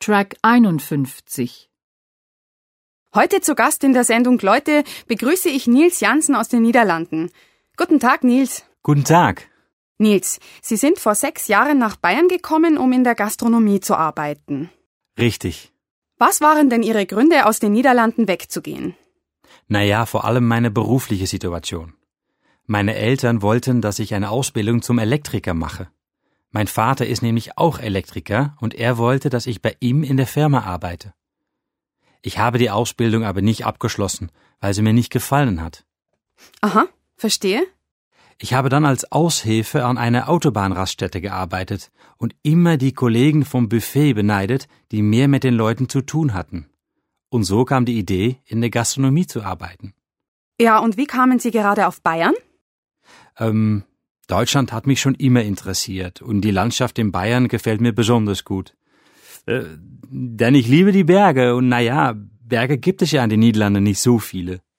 Track 51. Heute zu Gast in der Sendung Leute begrüße ich Niels Jansen aus den Niederlanden. Guten Tag, Niels. Guten Tag. Niels, Sie sind vor 6 Jahren nach Bayern gekommen, um in der Gastronomie zu arbeiten. Richtig. Was waren denn Ihre Gründe, aus den Niederlanden wegzugehen? Naja, vor allem meine berufliche Situation. Meine Eltern wollten, dass ich eine Ausbildung zum Elektriker mache. Mein Vater ist nämlich auch Elektriker und er wollte, dass ich bei ihm in der Firma arbeite. Ich habe die Ausbildung aber nicht abgeschlossen, weil sie mir nicht gefallen hat. Aha, verstehe. Ich habe dann als Aushilfe an einer Autobahnraststätte gearbeitet und immer die Kollegen vom Buffet beneidet, die mehr mit den Leuten zu tun hatten. Und so kam die Idee, in der Gastronomie zu arbeiten. Ja, und wie kamen Sie gerade auf Bayern? Deutschland hat mich schon immer interessiert und die Landschaft in Bayern gefällt mir besonders gut. Denn ich liebe die Berge und naja, Berge gibt es ja in den Niederlanden nicht so viele.